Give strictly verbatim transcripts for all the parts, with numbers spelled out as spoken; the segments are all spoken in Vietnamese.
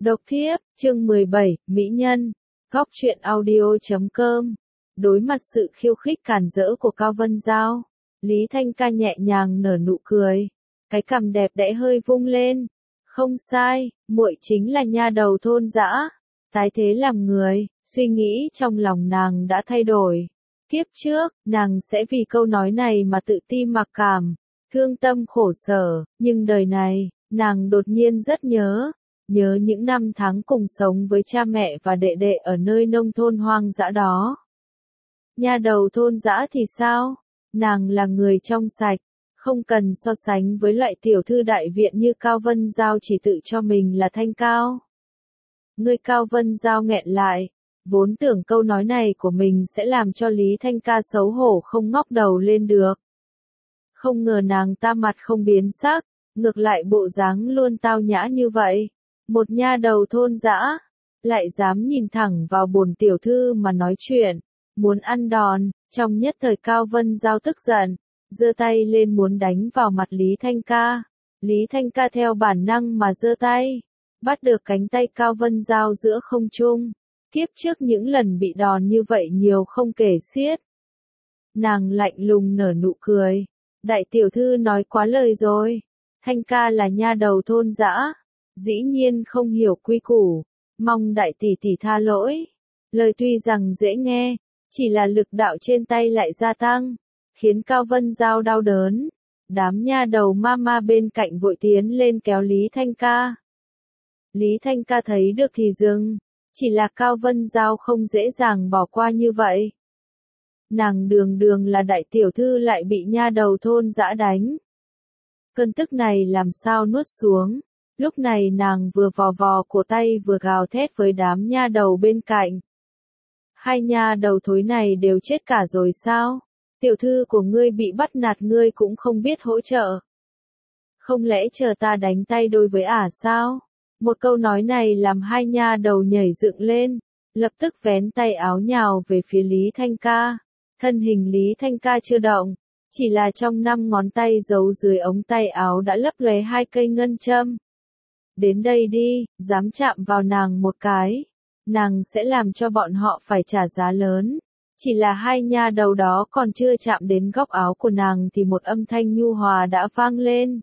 Độc thiếp, chương mười bảy, Mỹ Nhân, góc truyện audio chấm com. Đối mặt sự khiêu khích cản rỡ của Cao Vân Giao, Lý Thanh Ca nhẹ nhàng nở nụ cười, cái cằm đẹp đẽ hơi vung lên. Không sai, muội chính là nha đầu thôn dã, tái thế làm người. Suy nghĩ trong lòng nàng đã thay đổi. Kiếp trước, nàng sẽ vì câu nói này mà tự ti mặc cảm, thương tâm khổ sở, nhưng đời này, nàng đột nhiên rất nhớ. Nhớ những năm tháng cùng sống với cha mẹ và đệ đệ ở nơi nông thôn hoang dã đó. Nha đầu thôn dã thì sao? Nàng là người trong sạch, không cần so sánh với loại tiểu thư đại viện như Cao Vân Giao chỉ tự cho mình là thanh cao. Người Cao Vân Giao nghẹn lại, vốn tưởng câu nói này của mình sẽ làm cho Lý Thanh Ca xấu hổ không ngóc đầu lên được. Không ngờ nàng ta mặt không biến sắc, ngược lại bộ dáng luôn tao nhã như vậy. Một nha đầu thôn dã, lại dám nhìn thẳng vào bổn tiểu thư mà nói chuyện, muốn ăn đòn. Trong nhất thời Cao Vân Giao tức giận, giơ tay lên muốn đánh vào mặt Lý Thanh Ca. Lý Thanh Ca theo bản năng mà giơ tay, bắt được cánh tay Cao Vân Giao giữa không trung. Kiếp trước những lần bị đòn như vậy nhiều không kể xiết. Nàng lạnh lùng nở nụ cười, đại tiểu thư nói quá lời rồi. Thanh Ca là nha đầu thôn dã, dĩ nhiên không hiểu quy củ, mong đại tỷ tỷ tha lỗi. Lời tuy rằng dễ nghe, chỉ là lực đạo trên tay lại gia tăng, khiến Cao Vân Giao đau đớn. Đám nha đầu mama bên cạnh vội tiến lên kéo Lý Thanh Ca. Lý Thanh Ca thấy được thì dừng, chỉ là Cao Vân Giao không dễ dàng bỏ qua như vậy. Nàng đường đường là đại tiểu thư lại bị nha đầu thôn dã đánh. Cơn tức này làm sao nuốt xuống. Lúc này nàng vừa vò vò cổ tay vừa gào thét với đám nha đầu bên cạnh. Hai nha đầu thối này đều chết cả rồi sao? Tiểu thư của ngươi bị bắt nạt ngươi cũng không biết hỗ trợ. Không lẽ chờ ta đánh tay đôi với ả sao? Một câu nói này làm hai nha đầu nhảy dựng lên, lập tức vén tay áo nhào về phía Lý Thanh Ca. Thân hình Lý Thanh Ca chưa động, chỉ là trong năm ngón tay giấu dưới ống tay áo đã lấp lóe hai cây ngân châm. Đến đây đi, dám chạm vào nàng một cái, nàng sẽ làm cho bọn họ phải trả giá lớn. Chỉ là hai nha đầu đó còn chưa chạm đến góc áo của nàng thì một âm thanh nhu hòa đã vang lên.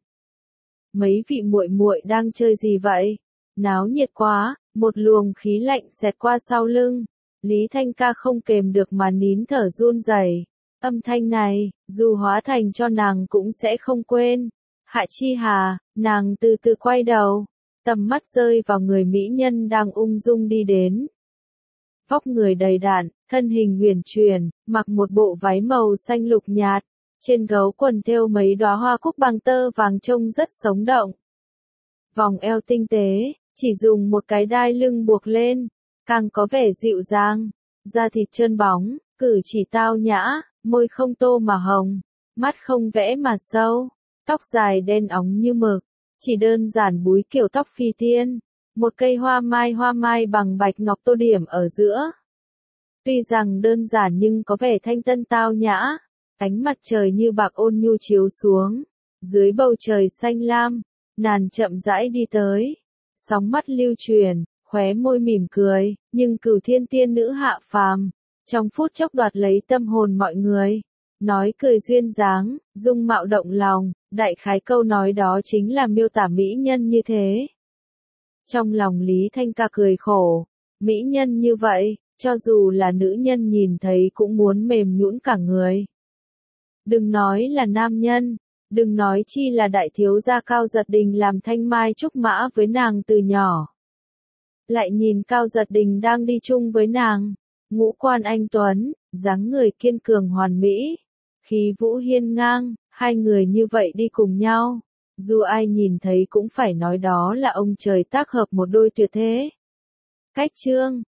Mấy vị muội muội đang chơi gì vậy? Náo nhiệt quá, một luồng khí lạnh xẹt qua sau lưng. Lý Thanh Ca không kềm được mà nín thở run rẩy. Âm thanh này, dù hóa thành cho nàng cũng sẽ không quên. Hạ Chi Hà, nàng từ từ quay đầu, tầm mắt rơi vào người mỹ nhân đang ung dung đi đến. Vóc người đầy đặn, thân hình huyền chuyển, mặc một bộ váy màu xanh lục nhạt, trên gấu quần thêu mấy đóa hoa cúc bằng tơ vàng trông rất sống động. Vòng eo tinh tế, chỉ dùng một cái đai lưng buộc lên, càng có vẻ dịu dàng, da thịt trơn bóng, cử chỉ tao nhã, môi không tô mà hồng, mắt không vẽ mà sâu, tóc dài đen óng như mực, chỉ đơn giản búi kiểu tóc phi tiên, một cây hoa mai hoa mai bằng bạch ngọc tô điểm ở giữa. Tuy rằng đơn giản nhưng có vẻ thanh tân tao nhã, ánh mặt trời như bạc ôn nhu chiếu xuống, dưới bầu trời xanh lam, nàng chậm rãi đi tới, sóng mắt lưu truyền, khóe môi mỉm cười, nhưng cửu thiên tiên nữ hạ phàm, trong phút chốc đoạt lấy tâm hồn mọi người. Nói cười duyên dáng, dung mạo động lòng, đại khái câu nói đó chính là miêu tả mỹ nhân như thế. Trong lòng Lý Thanh Ca cười khổ, mỹ nhân như vậy, cho dù là nữ nhân nhìn thấy cũng muốn mềm nhũn cả người. Đừng nói là nam nhân, đừng nói chi là đại thiếu gia Cao Giật Đình làm thanh mai trúc mã với nàng từ nhỏ. Lại nhìn Cao Giật Đình đang đi chung với nàng, ngũ quan anh tuấn, dáng người kiên cường hoàn mỹ, khí vũ hiên ngang, hai người như vậy đi cùng nhau, dù ai nhìn thấy cũng phải nói đó là ông trời tác hợp một đôi tuyệt thế. Cách chương